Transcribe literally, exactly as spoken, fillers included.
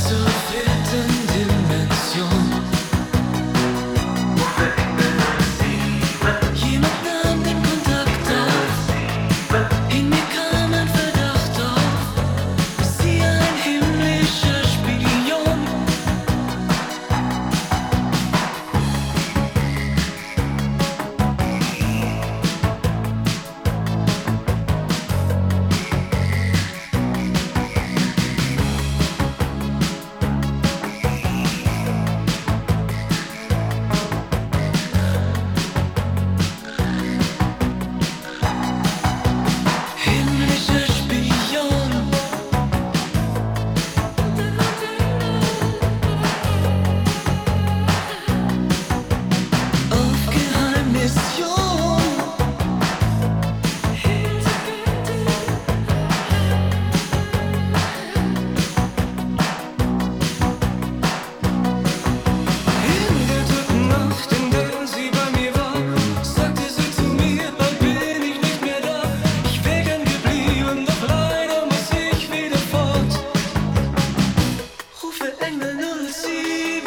zur vierten Dimension. Jemand nahm den Kontakt auf, in mir kam ein Verdacht auf, ist sie ein himmlischer Spion? Himmlischer Spion. Auf Geheimmission. In der dritten Nacht, in der sie bei mir war, sagte sie zu mir, bald bin ich nicht mehr da. Ich wär gern geblieben, doch leider muss ich wieder fort. Rufe Engel null sieben.